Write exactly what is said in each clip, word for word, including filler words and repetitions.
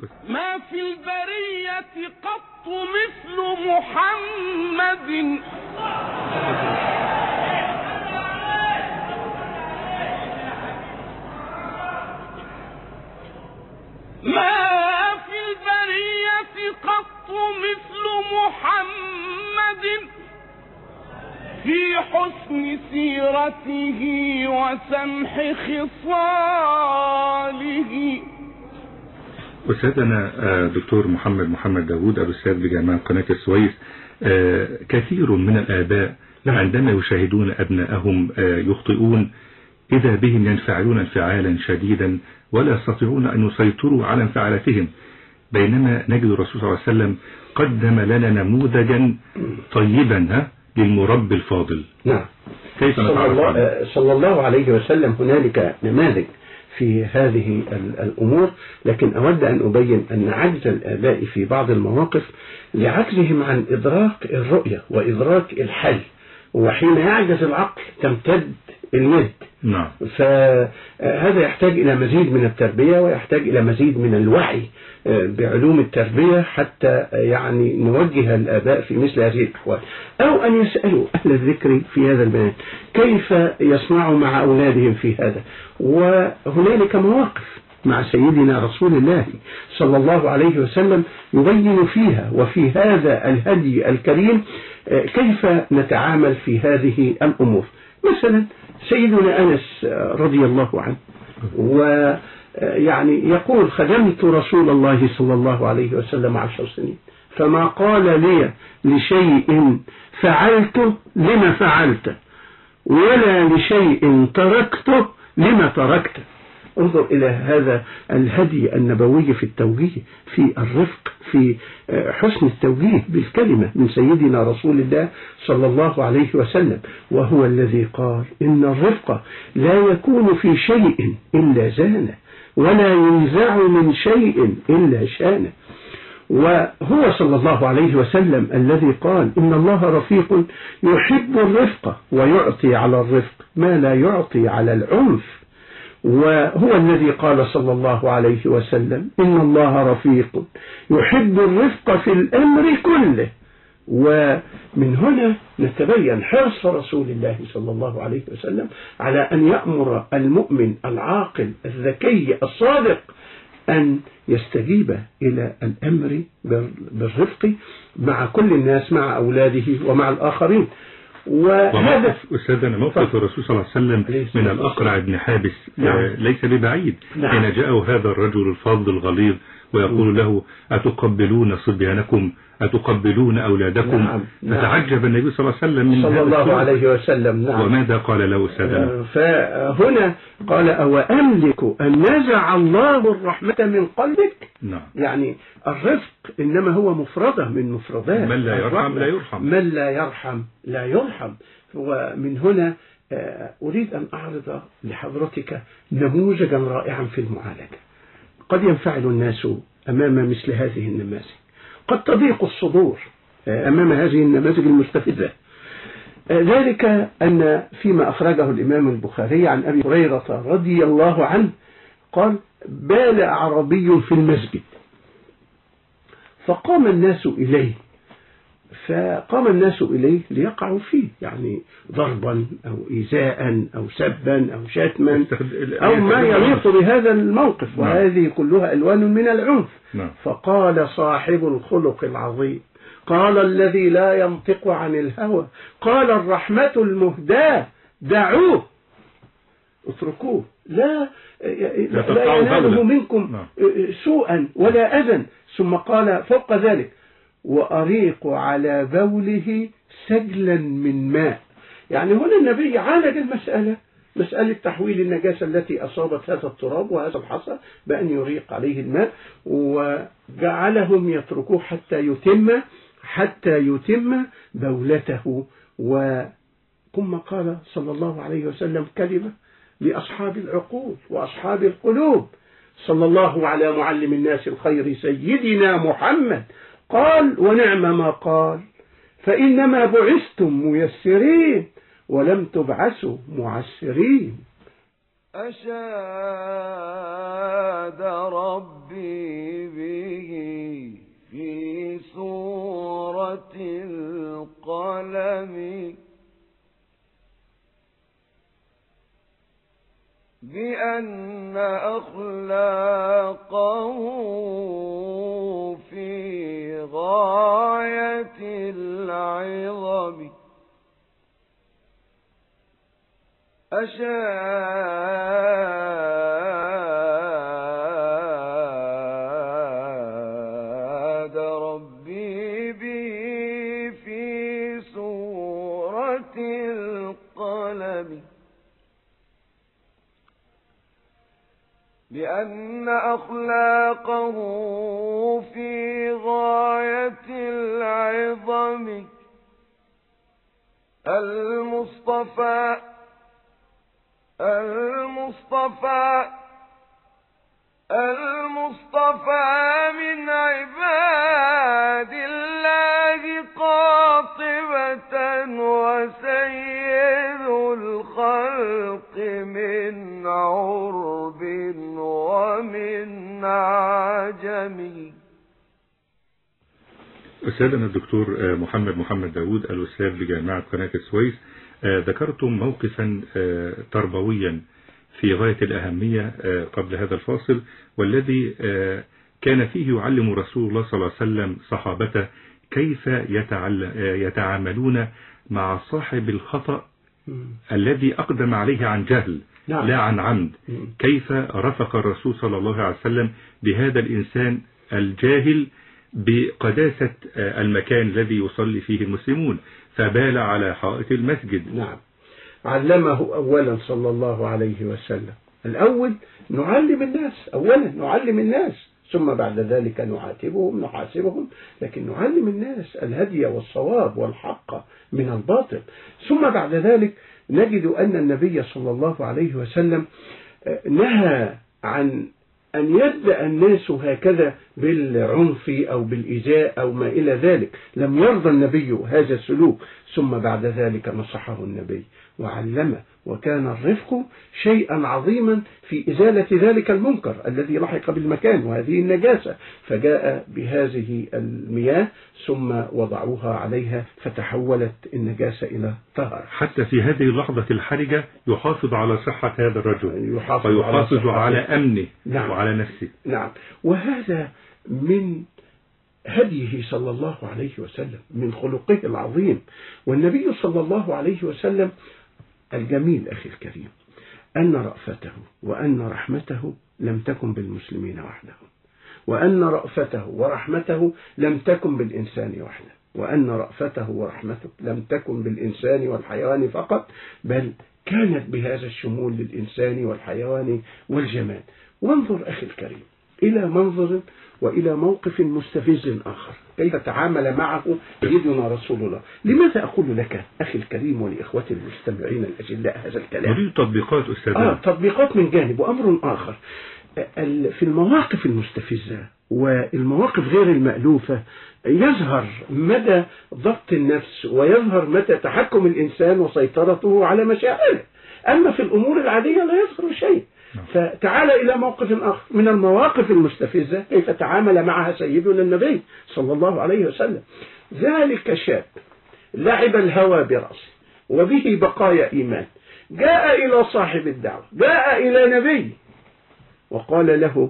ما في البرية قط مثل محمد ما في البرية قط مثل محمد في حسن سيرته وسمح خصاله. أستاذنا دكتور محمد محمد داود الأستاذ بجامعة قناة السويس، كثير من الآباء عندما يشاهدون أبنائهم يخطئون إذا بهم ينفعلون انفعالا شديدا ولا يستطيعون أن يسيطروا على انفعالاتهم، بينما نجد الرسول صلى الله عليه وسلم قدم لنا نموذجا طيبا للمربي الفاضل. نعم، كيف نتعرف عنه؟ صلى الله عليه وسلم هنالك نماذج في هذه الأمور، لكن أود أن أبين أن عجز الآباء في بعض المواقف لعجزهم عن إدراك الرؤية وإدراك الحل، وحين يعجز العقل تمتد اليد. نعم. فهذا يحتاج إلى مزيد من التربية ويحتاج إلى مزيد من الوعي بعلوم التربية حتى يعني نوجه الآباء في مثل هذه الأحوال، أو أن يسألوا أهل الذكر في هذا البيان كيف يصنعوا مع أولادهم في هذا. وهنالك مواقف مع سيدنا رسول الله صلى الله عليه وسلم يبين فيها وفي هذا الهدي الكريم كيف نتعامل في هذه الأمور. مثلا سيدنا أنس رضي الله عنه ويعني يقول: خدمت رسول الله صلى الله عليه وسلم عشر سنين فما قال لي لشيء فعلته لما فعلته ولا لشيء تركته لما تركته. انظر إلى هذا الهدي النبوي في التوجيه، في الرفق، في حسن التوجيه بالكلمة من سيدنا رسول الله صلى الله عليه وسلم، وهو الذي قال: إن الرفق لا يكون في شيء إلا زانه ولا ينزع من شيء إلا شانه. وهو صلى الله عليه وسلم الذي قال: إن الله رفيق يحب الرفق ويعطي على الرفق ما لا يعطي على العنف. وهو الذي قال صلى الله عليه وسلم: إن الله رفيق يحب الرفق في الأمر كله. ومن هنا نتبين حرص رسول الله صلى الله عليه وسلم على أن يأمر المؤمن العاقل الذكي الصادق أن يستجيب إلى الأمر بالرفق مع كل الناس، مع أولاده ومع الآخرين. وهذا أستاذنا موقف الرسول صلى الله عليه وسلم من الأقرع بن حابس نعم. ليس ببعيد. نعم. حين جاءه هذا الرجل الفاضل الغليظ ويقول له: أتقبلون صبيانكم أتقبلون أولادكم؟ نعم. نعم. فتعجب النبي صلى الله عليه وسلم من صلى الله عليه وسلم. نعم. وماذا قال له أستاذنا؟ فهنا قال: أو أملك أن نزع الله الرحمة من قلبك؟ نعم. يعني الرفق إنما هو مفردة من مفردات من لا يرحم لا يرحم من لا يرحم لا يرحم. ومن هنا أريد أن أعرض لحضرتك نموذجا رائعا في المعالجة. قد ينفعل الناس أمام مثل هذه النماذج، قد تضيق الصدور أمام هذه النماذج المستفزة. ذلك أن فيما أخرجه الإمام البخاري عن أبي هريرة رضي الله عنه قال: بال أعرابي في المسجد فقام الناس إليه فقام الناس إليه ليقعوا فيه، يعني ضربا أو إيذاء أو سبا أو شتما أو ما يليق بهذا الموقف، وهذه كلها ألوان من العنف. فقال صاحب الخلق العظيم: قال الذي لا ينطق عن الهوى، قال الرحمة المهداة دعوه اتركوه، لا لا يناله منكم سوءا ولا أذى. ثم قال فوق ذلك: وأريق على بوله سجلا من ماء. يعني هنا النبي عالج المسألة، مسألة تحويل النجاسة التي أصابت هذا التراب وهذا الحصى بأن يريق عليه الماء، وجعلهم يتركوه حتى يتم حتى يتم بولته. وثم قال صلى الله عليه وسلم كلمة لأصحاب العقول وأصحاب القلوب: صلى الله على معلم الناس الخير سيدنا محمد، قال: ونعم ما قال، فإنما بعثتم ميسرين ولم تبعثوا معسرين. أشاد ربي بأن أخلاقه في غاية العظم أشاد ربي به في سورة القلم بأن أخلاقه في غاية العظم المصطفى المصطفى المصطفى من عباد الله قاطبة وسيد الخلق من عرب ومن عجم. أستاذنا الدكتور محمد محمد داود الأستاذ بجامعة قناة السويس، ذكرتم موقفا تربويا في غاية الأهمية قبل هذا الفاصل، والذي كان فيه يعلم رسول الله صلى الله عليه وسلم صحابته كيف يتعاملون مع صاحب الخطأ الذي أقدم عليه عن جهل لا عن عمد. كيف رفق الرسول صلى الله عليه وسلم بهذا الإنسان الجاهل بقداسة المكان الذي يصلي فيه المسلمون، فبال على حائط المسجد. نعم، علمه أولا صلى الله عليه وسلم. الأول نعلم الناس، أولا نعلم الناس، ثم بعد ذلك نعاتبهم نحاسبهم، لكن نعلم الناس الهدي والصواب والحق من الباطل. ثم بعد ذلك نجد أن النبي صلى الله عليه وسلم نهى عن أن يبدأ الناس هكذا بالعنف أو بالإيذاء أو ما إلى ذلك. لم يرضى النبي هذا السلوك. ثم بعد ذلك نصحه النبي وعلمه، وكان الرفق شيئا عظيما في إزالة ذلك المنكر الذي لحق بالمكان وهذه النجاسة، فجاء بهذه المياه ثم وضعوها عليها فتحولت النجاسة إلى طهر. حتى في هذه اللحظة الحرجة يحافظ على صحة هذا الرجل يحافظ ويحافظ على, على أمنه. نعم. وعلى نفسه. نعم، وهذا من هديه صلى الله عليه وسلم، من خلقه العظيم. والنبي صلى الله عليه وسلم الجميل أخي الكريم أن رأفته وأن رحمته لم تكن بالمسلمين وحدهم، وأن رأفته ورحمته لم تكن بالإنسان وحده، وأن رأفته ورحمته لم تكن بالإنسان والحيوان فقط، بل كانت بهذا الشمول للإنسان والحيوان والجماد. وانظر أخي الكريم إلى منظر وإلى موقف مستفز آخر كيف تعامل معه سيدنا رسول الله. لماذا أقول لك أخي الكريم ولإخوتي المستمعين الأجلاء هذا الكلام؟ نريد تطبيقات أستاذ. آه تطبيقات من جانب. وأمر آخر في المواقف المستفزة والمواقف غير المألوفة يظهر مدى ضبط النفس ويظهر مدى تحكم الإنسان وسيطرته على مشاعره. أما في الأمور العادية لا يظهر شيء. فتعال إلى موقف آخر من المواقف المستفزة كيف تعامل معها سيدنا النبي صلى الله عليه وسلم. ذلك شاب لعب الهوى برأسه وبه بقايا إيمان، جاء إلى صاحب الدعوة، جاء إلى نبي وقال له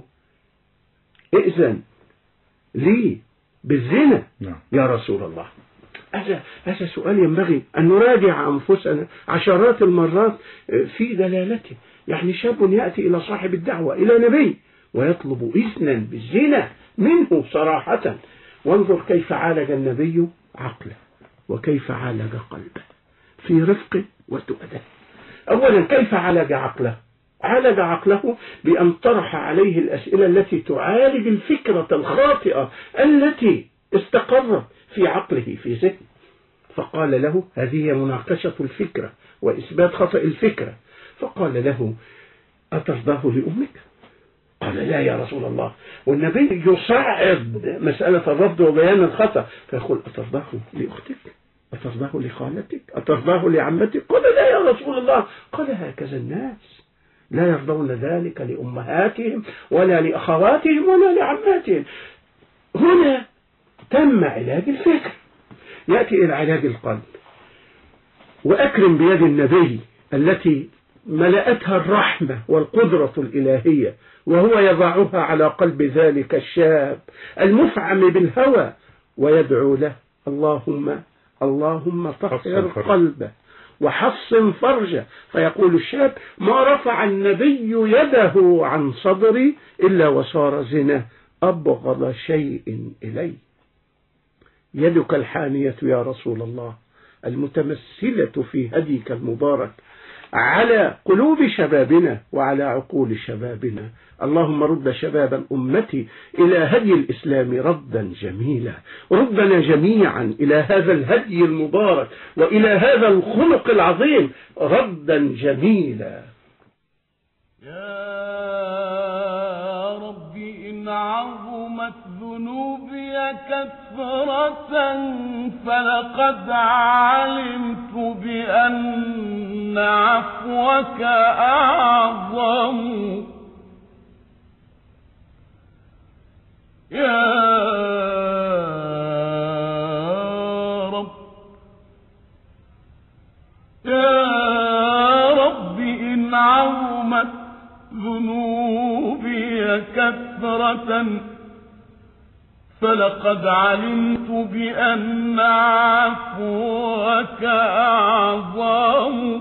ائذن لي بالزنا يا رسول الله. هذا هذا سؤال ينبغي أن نراجع أنفسنا عشرات المرات في دلالته. يعني شاب يأتي إلى صاحب الدعوة إلى نبي ويطلب إذنا بالزنا منه صراحة. وانظر كيف عالج النبي عقله وكيف عالج قلبه في رفق وتؤدة. أولا كيف عالج عقله؟ عالج عقله بأن طرح عليه الأسئلة التي تعالج الفكرة الخاطئة التي استقرت في عقله في ذهنه. فقال له هذه مناقشة الفكرة وإثبات خطأ الفكرة. فقال له أترضاه لأمك؟ قال لا يا رسول الله. والنبي يصعد مسألة الرفض وبيان الخطأ فيقول أترضاه لأختك؟ أترضاه لخالتك؟ أترضاه لعمتك؟ قال لا يا رسول الله. قال هكذا الناس لا يرضون ذلك لأمهاتهم ولا لأخواتهم ولا لعماتهم. هنا تم علاج الفكر. يأتي إلى علاج القلب. وأكرم بيد النبي التي ملأتها الرحمة والقدرة الإلهية، وهو يضعها على قلب ذلك الشاب المفعم بالهوى ويدعو له: اللهم اللهم طهر قلبه وحصن فرجه. فيقول الشاب: ما رفع النبي يده عن صدري إلا وصار زنا أبغض شيء إلي. يدك الحانية يا رسول الله المتمثلة في هديك المبارك على قلوب شبابنا وعلى عقول شبابنا. اللهم رد شباب الأمة إلى هدي الإسلام ردا جميلا. ردنا جميعا إلى هذا الهدي المبارك وإلى هذا الخلق العظيم ردا جميلا. يا رب إن عظمت ذنوبي كثرة فلقد علمت بأن عفوك أعظم. يا رب يا رب إن عظمت ذنوبي كثرة فلقد علمت بأن عفوك أعظم.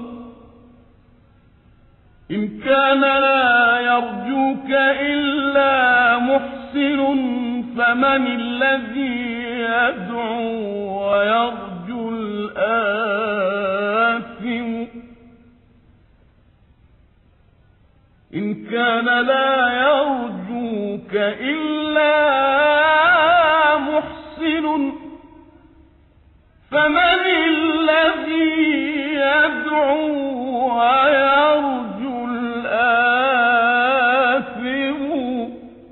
إن كان لا يرجوك إلا محسن فمن الذي يدعو ويرجو الآثم. إن كان لا يرجوك إلا محسن فمن الذي يدعو ويرجو الآثم.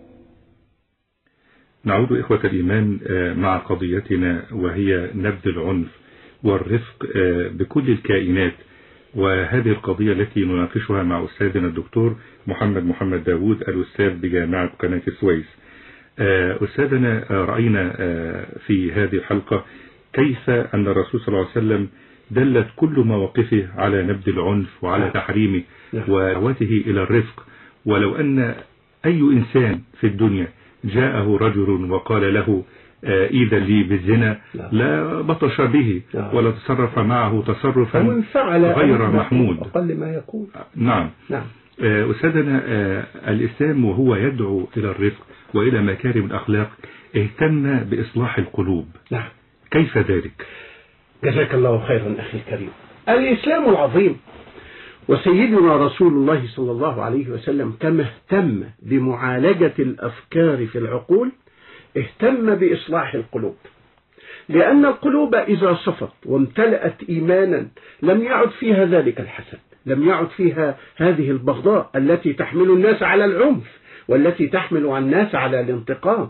نعود إخوة الإيمان مع قضيتنا، وهي نبذ العنف والرفق بكل الكائنات، وهذه القضية التي نناقشها مع أستاذنا الدكتور محمد محمد داوود الأستاذ بجامعة قناة السويس. أستاذنا، رأينا في هذه الحلقة كيف أن الرسول صلى الله عليه وسلم دلت كل مواقفه على نبذ العنف وعلى تحريمه ودعوته إلى الرفق. ولو أن أي إنسان في الدنيا جاءه رجل وقال له إذا لي بالزنا لا بطش به ولا تصرف معه تصرفا غير محمود أقل ما يكون. نعم نعم أستاذنا، الإسلام وهو يدعو إلى الرفق وإلى مكارم الأخلاق اهتم بإصلاح القلوب. نعم. كيف ذلك؟ جزاك الله خيرا أخي الكريم. الإسلام العظيم وسيدنا رسول الله صلى الله عليه وسلم كما اهتم بمعالجة الأفكار في العقول اهتم بإصلاح القلوب، لأن القلوب إذا صفت وامتلأت إيمانا لم يعد فيها ذلك الحسد، لم يعد فيها هذه البغضاء التي تحمل الناس على العنف والتي تحمل الناس على الانتقام.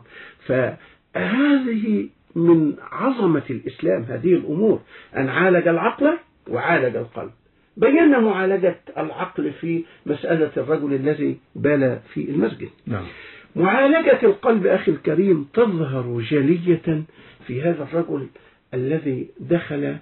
فهذه من عظمة الإسلام هذه الأمور، أن عالج العقل وعالج القلب. بينا معالجة العقل في مسألة الرجل الذي بال في المسجد. نعم. معالجة القلب أخي الكريم تظهر جلية في هذا الرجل الذي دخل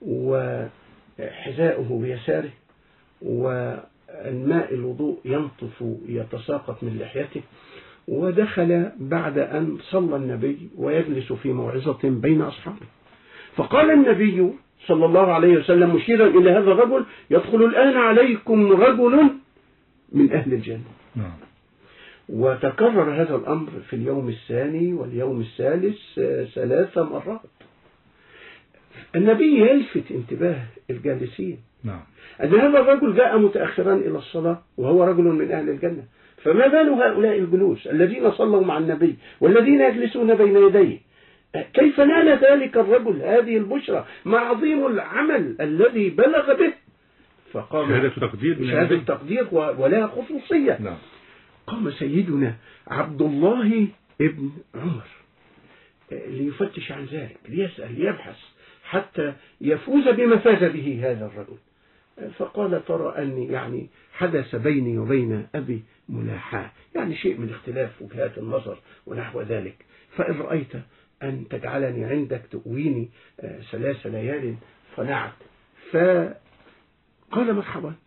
وحذاؤه بيساره والماء الوضوء ينطف يتساقط من لحيته، ودخل بعد أن صلى النبي ويجلس في موعظة بين أصحابه. فقال النبي صلى الله عليه وسلم مشيرا إلى هذا الرجل: يدخل الآن عليكم رجل من أهل الجنة. نعم. وتكرر هذا الأمر في اليوم الثاني واليوم الثالث ثلاث مرات. النبي يلفت انتباه الجالسين نعم. أن هذا الرجل جاء متأخرا إلى الصلاة وهو رجل من أهل الجنة، فما بال هؤلاء الجلوس الذين صلوا مع النبي والذين يجلسون بين يديه؟ كيف نال ذلك الرجل هذه البشرى مع عظيم العمل الذي بلغ به؟ فقام شهادة تقدير شهادة تقدير ولها خصوصية. نعم. قام سيدنا عبد الله ابن عمر ليفتش عن ذلك، ليسأل ليبحث حتى يفوز بما فاز به هذا الرجل. فقال: ترى أني يعني حدث بيني وبين أبي ملاحاة، يعني شيء من اختلاف وجهات النظر ونحو ذلك، فإن رأيت أن تجعلني عندك تؤويني ثلاث ليال صنعت. فقال: مرحبا،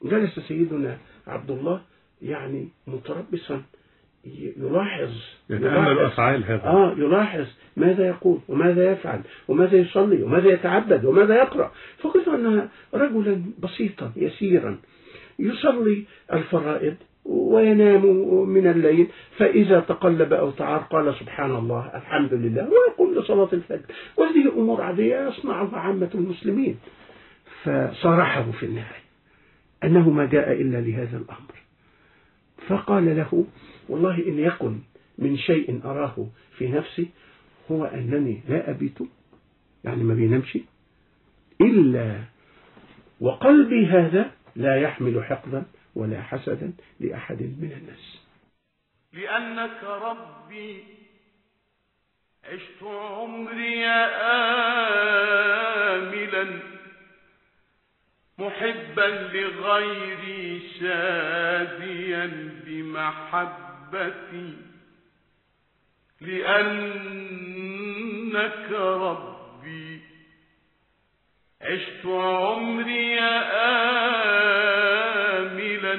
جلس سيدنا عبد الله يعني متربصا يلاحظ يتأمل أفعال هذا آه يلاحظ ماذا يقول وماذا يفعل وماذا يصلي وماذا يتعبد وماذا يقرأ، فقلت أنها رجلا بسيطا يسيرا يصلي الفرائض وينام من الليل، فإذا تقلب أو تعار قال سبحان الله الحمد لله ويقوم لصلاة الفجر، وهذه أمور عادية يصنعها عامة المسلمين. فصارحه في النهاية أنه ما جاء إلا لهذا الأمر، فقال له والله إن يكن من شيء أراه في نفسي هو أنني لا أبيت، يعني ما بينامش، إلا وقلبي هذا لا يحمل حقدا ولا حسدا لأحد من الناس. لأنك ربي عشت عمري آملا محبا لغيري شاديا بمحبتي، لأنك ربي عشت عمري آملا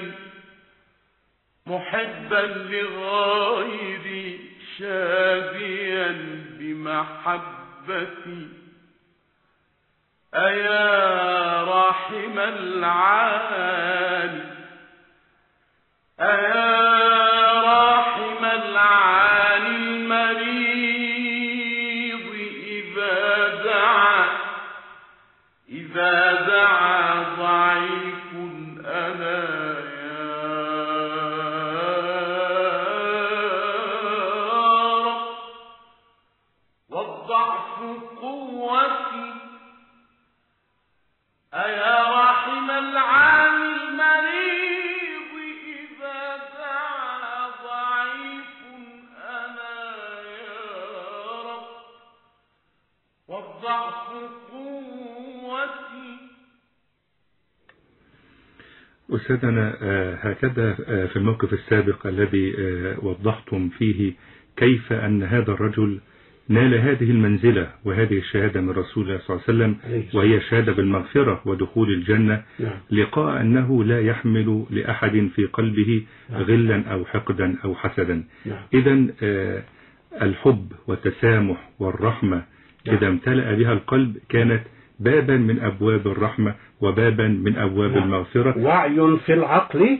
محبا لغيري شاديا بمحبتي. أيا راحم العالي أيا راحم العالي المريض إذا دعا إذا دعا ضعيف أنا يا رب، والضعف قوتي. أيا راحم العالي المريض إذا دعا ضعيف أنا يا رب، والضعف قوتي. أستاذنا هكذا في الموقف السابق الذي وضحتم فيه كيف أن هذا الرجل نال هذه المنزلة وهذه الشهادة من رسول الله صلى الله عليه وسلم، وهي شهادة بالمغفرة ودخول الجنة، لقاء أنه لا يحمل لأحد في قلبه غلا أو حقدا أو حسدا. إذن الحب والتسامح والرحمة إذا امتلأ بها القلب كانت بابا من أبواب الرحمة وبابا من أبواب المغفرة. وعي في العقل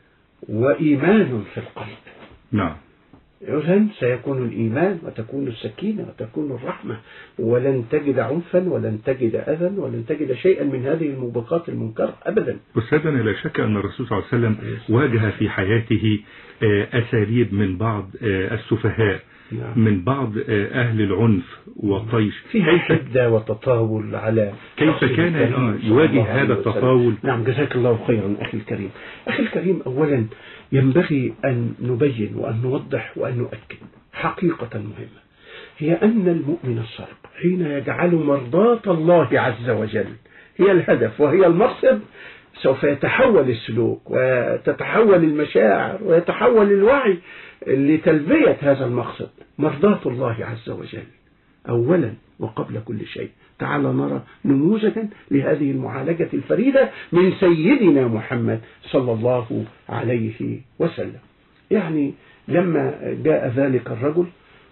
وإيمان في القلب. نعم. إذن سيكون الإيمان وتكون السكينة وتكون الرحمة، ولن تجد عنفا ولن تجد أذى ولن تجد شيئا من هذه الموبقات المنكرة أبدا. أستاذنا لا شك أن الرسول صلى الله عليه وسلم واجه في حياته أساليب من بعض السفهاء، نعم. من بعض أهل العنف والطيش، فيها حدة وتطاول على كيف كان يواجه هذا التطاول. نعم جزاك الله خيرا أخي الكريم. أخي الكريم أولا ينبغي أن نبين وأن نوضح وأن نؤكد حقيقة مهمة، هي أن المؤمن الصادق حين يجعل مرضاة الله عز وجل هي الهدف وهي المقصد سوف يتحول السلوك وتتحول المشاعر ويتحول الوعي لتلبية هذا المقصد، مرضاة الله عز وجل أولا وقبل كل شيء. تعال نرى نموذجا لهذه المعالجة الفريدة من سيدنا محمد صلى الله عليه وسلم. يعني لما جاء ذلك الرجل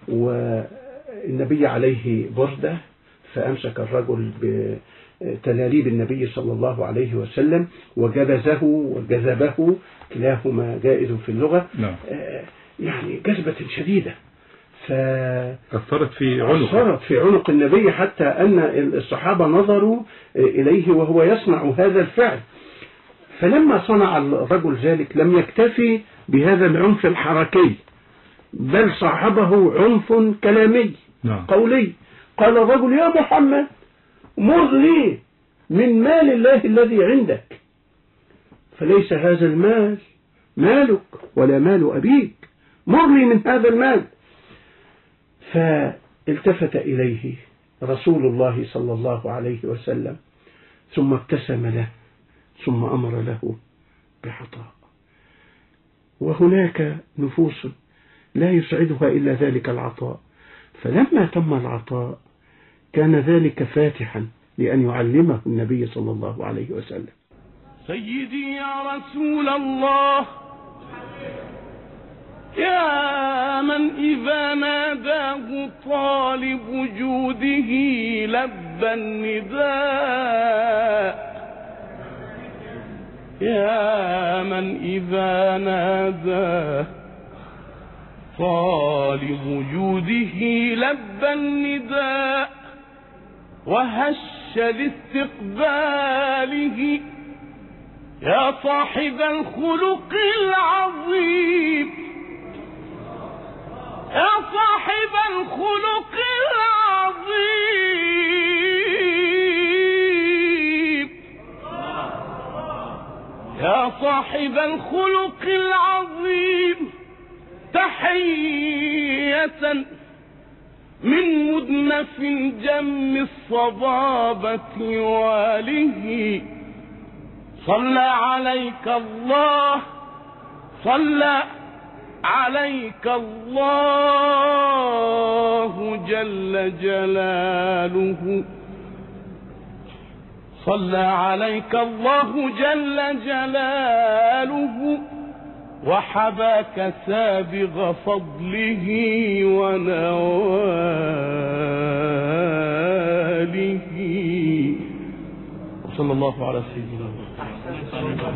والنبي عليه بردة، فأمسك الرجل بتلاليب النبي صلى الله عليه وسلم وجبزه وجذبه، كلاهما جائز في اللغة، نعم. يعني جذبة شديدة فأثرت في عنق أثرت في عنق النبي حتى أن الصحابة نظروا إليه وهو يصنع هذا الفعل. فلما صنع الرجل ذلك لم يكتفي بهذا العنف الحركي، بل صاحبه عنف كلامي، نعم. قولي. قال الرجل يا محمد مر لي من مال الله الذي عندك، فليس هذا المال مالك ولا مال أبيك، مر لي من هذا المال. فالتفت إليه رسول الله صلى الله عليه وسلم ثم ابتسم له ثم أمر له بعطاء. وهناك نفوس لا يسعدها إلا ذلك العطاء، فلما تم العطاء كان ذلك فاتحا لأن يعلمه النبي صلى الله عليه وسلم. سيدي يا رسول الله، يا من إذا ناداه طالب وجوده لبى النداء، يا من إذا ناداه طالب وجوده لبى النداء وهش لاستقباله، يا صاحب الخلق العظيم، يا صاحب الخلق العظيم، يا صاحب الخلق العظيم، تحية من مدنف جم الصبابة واله. صلى عليك الله، صلى عليك الله جل جلاله، صلى عليك الله جل جلاله، وحباك سابغ فضله ونواله. وصلى الله على سيدنا محمد.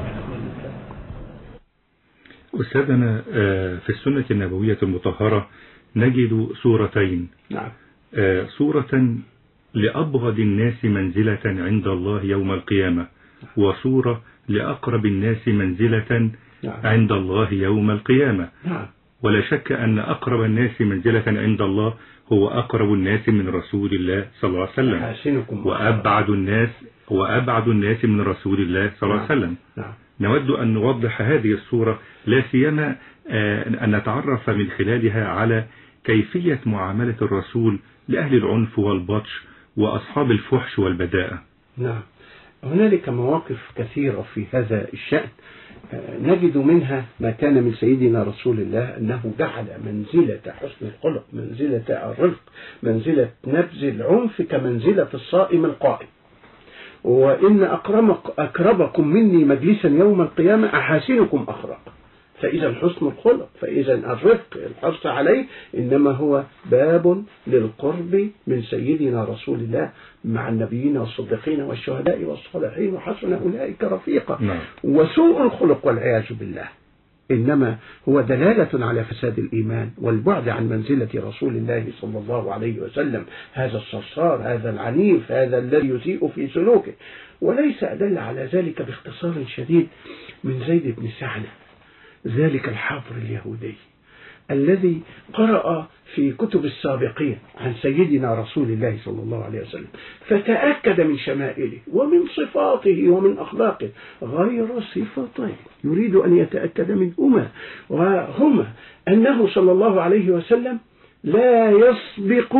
أستاذنا في السنة النبوية المطهرة نجد سورتين. نعم. سورة لأبغض الناس منزلة عند الله يوم القيامة، وسورة لأقرب الناس منزلة عند الله يوم القيامة. ولا شك أن أقرب الناس منزلة عند الله هو أقرب الناس من رسول الله صلى الله عليه وسلم، وأبعد الناس وأبعد الناس من رسول الله صلى الله عليه وسلم. نود أن نوضح هذه الصورة، لا سيما أن نتعرف من خلالها على كيفية معاملة الرسول لأهل العنف والبطش وأصحاب الفحش والبداءة. نعم، هنالك مواقف كثيرة في هذا الشأن، نجد منها ما كان من سيدنا رسول الله أنه جعل منزلة حسن الخلق، منزلة الرفق، منزلة نبذ العنف كمنزلة الصائم القائم. وإن أكرمك أكرمكم مني مجلسا يوم القيامة أحاسنكم أخلاقا. فإذا حسن الخلق، فإذا الرفق الحرص عليه إنما هو باب للقرب من سيدنا رسول الله مع النبيين والصديقين والشهداء والصالحين وحسن أولئك رفيقا. نعم. وسوء الخلق والعياذ بالله إنما هو دلالة على فساد الإيمان والبعد عن منزلة رسول الله صلى الله عليه وسلم، هذا الصرصار، هذا العنيف، هذا الذي يسيء في سلوكه. وليس أدل على ذلك باختصار شديد من زيد بن سعنة، ذلك الحبر اليهودي الذي قرأ في كتب السابقين عن سيدنا رسول الله صلى الله عليه وسلم، فتأكد من شمائله ومن صفاته ومن أخلاقه غير صفتين يريد أن يتأكد منهما، وهما أنه صلى الله عليه وسلم لا يسبق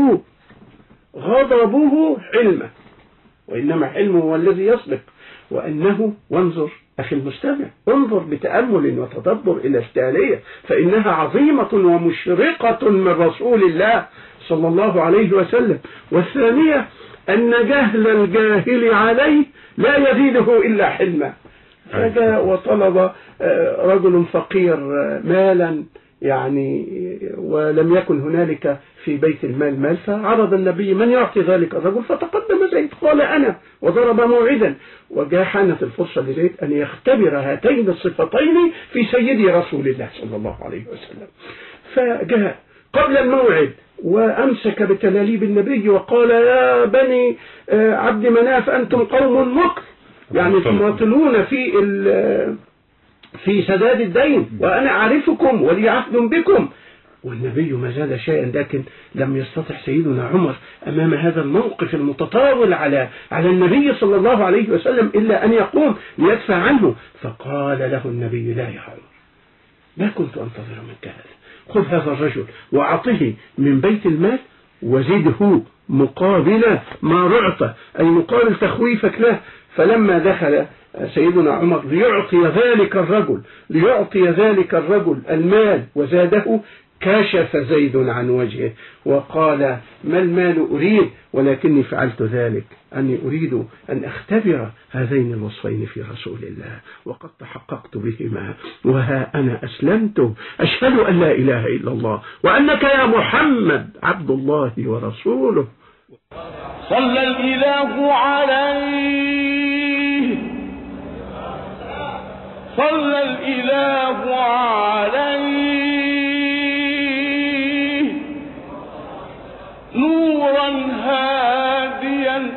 غضبه حلمه، وإنما حلمه هو الذي يسبق، وأنه وانظر أخي المستمع، انظر بتأمل وتدبر إلى التالية فإنها عظيمة ومشرقة من رسول الله صلى الله عليه وسلم. والثانية أن جهل الجاهل عليه لا يزيده إلا حلما. فجاء وطلب رجل فقير مالا يعني ولم يكن هنالك في بيت المال مال، فعرض النبي من يعطي ذلك الرجل، فتقدم زيد قال أنا، وضرب موعدا، وجاء حانت الفرصة لزيد أن يختبر هاتين الصفتين في سيدي رسول الله صلى الله عليه وسلم. فجاء قبل الموعد وأمسك بتلاليب النبي وقال يا بني عبد مناف أنتم قوم مكر، يعني تماطلون في في سداد الدين وأنا أعرفكم ولي عهد بكم. والنبي ما زال شيئا، لكن لم يستطع سيدنا عمر أمام هذا الموقف المتطاول على على النبي صلى الله عليه وسلم إلا أن يقوم ليدفع عنه. فقال له النبي لا يا عمر، ما كنت أنتظر منك هذا، خذ هذا الرجل وأعطه من بيت المال وزده مقابل ما رعته، أي مقابل تخويفك له. فلما دخل سيدنا عمر ليعطي ذلك الرجل ليعطي ذلك الرجل المال وزاده، كشف زيد عن وجهه وقال ما المال أريد ولكني فعلت ذلك أني أريد أن أختبر هذين الوصفين في رسول الله وقد تحققت بهما وها أنا أسلمت أشهد أن لا إله إلا الله وأنك يا محمد عبد الله ورسوله. صلى الإله عليه صلى الإله عليه نورا هاديا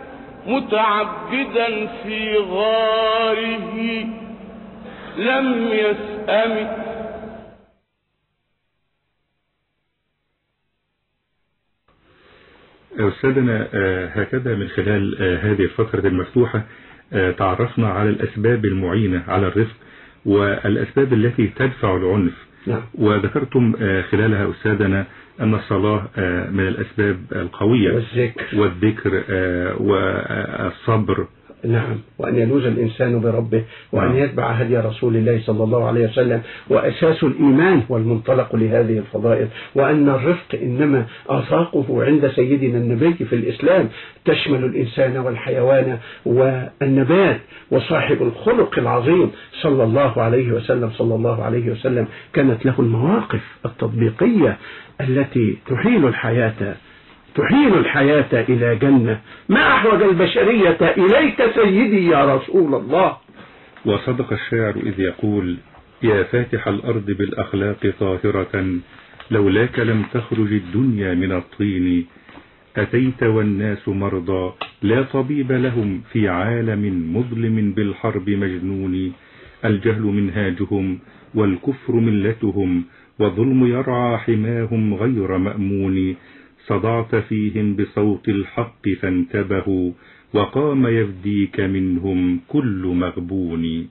متعبدا في غاره لم يسأم. أستاذنا هكذا من خلال هذه الفترة المفتوحة تعرفنا على الأسباب المعينة على الرفق والأسباب التي تدفع العنف. نعم. وذكرتم خلالها أستاذنا أن الصلاة من الأسباب القوية والذكر, والذكر والصبر. نعم، وأن يلوذ الإنسان بربه وأن يتبع هدي رسول الله صلى الله عليه وسلم وأساس الإيمان والمنطلق لهذه الفضائل، وأن الرفق إنما آفاقه عند سيدنا النبي في الإسلام تشمل الإنسان والحيوان والنبات. وصاحب الخلق العظيم صلى الله عليه وسلم صلى الله عليه وسلم كانت له المواقف التطبيقية التي تحيل الحياة تحيل الحياة إلى جنة. ما أحوج البشرية إليك سيدي يا رسول الله. وصدق الشاعر إذ يقول يا فاتح الأرض بالأخلاق طاهرة لولاك لم تخرج الدنيا من الطين. أتيت والناس مرضى لا طبيب لهم في عالم مظلم بالحرب مجنون. الجهل منهاجهم والكفر ملتهم والظلم يرعى حماهم غير مأمون. صدعت فيهم بصوت الحق فانتبهوا وقام يفديك منهم كل مغبون.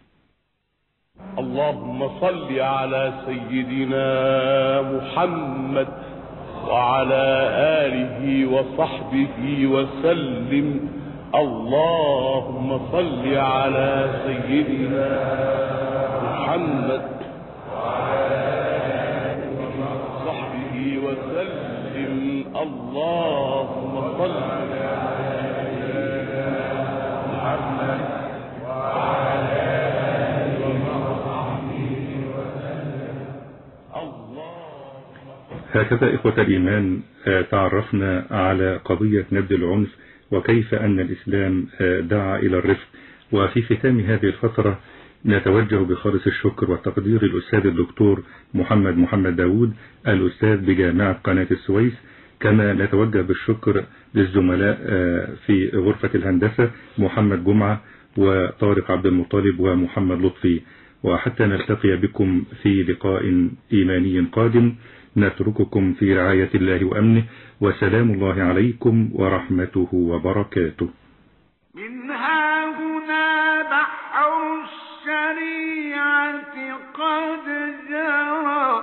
اللهم صل على سيدنا محمد وعلى آله وصحبه وسلم. اللهم صل على سيدنا محمد وعلى آله وصحبه وسلم. اللهم صل على سيدنا محمد وعلى آله وصحبه وسلم. هكذا إخوة الإيمان تعرفنا على قضية نبذ العنف وكيف أن الإسلام دعا إلى الرفق. وفي ختام هذه الفترة نتوجه بخالص الشكر والتقدير للأستاذ الدكتور محمد محمد داود الأستاذ بجامعة قناة السويس، كما نتوجه بالشكر للزملاء في غرفة الهندسة محمد جمعة وطارق عبد المطلب ومحمد لطفي. وحتى نلتقي بكم في لقاء إيماني قادم نترككم في رعاية الله وأمنه، وسلام الله عليكم ورحمته وبركاته. منها هنا بحر الشريعة قد جرى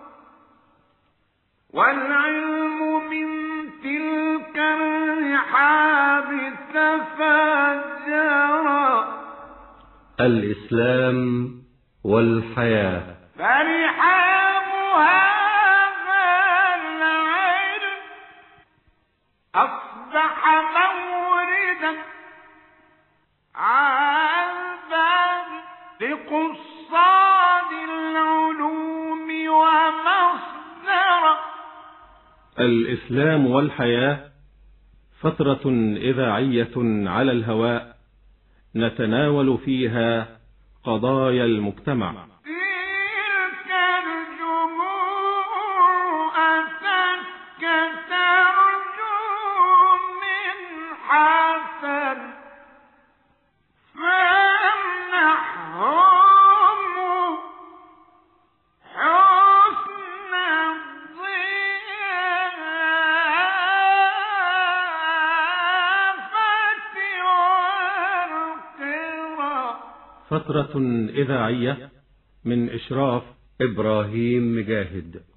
والعلم من تلك الرحاب تفجرا. الإسلام والحياة فرحابها العلم أصبح موردا عذبا لقصاد العلوم ومصدرا. الإسلام والحياة فترة إذاعية على الهواء نتناول فيها قضايا المجتمع. تلك الجموع أتتك ترجو من حسن فامنحهم حسن الضيافة والقرى. فترة إذاعية من إشراف إبراهيم مجاهد.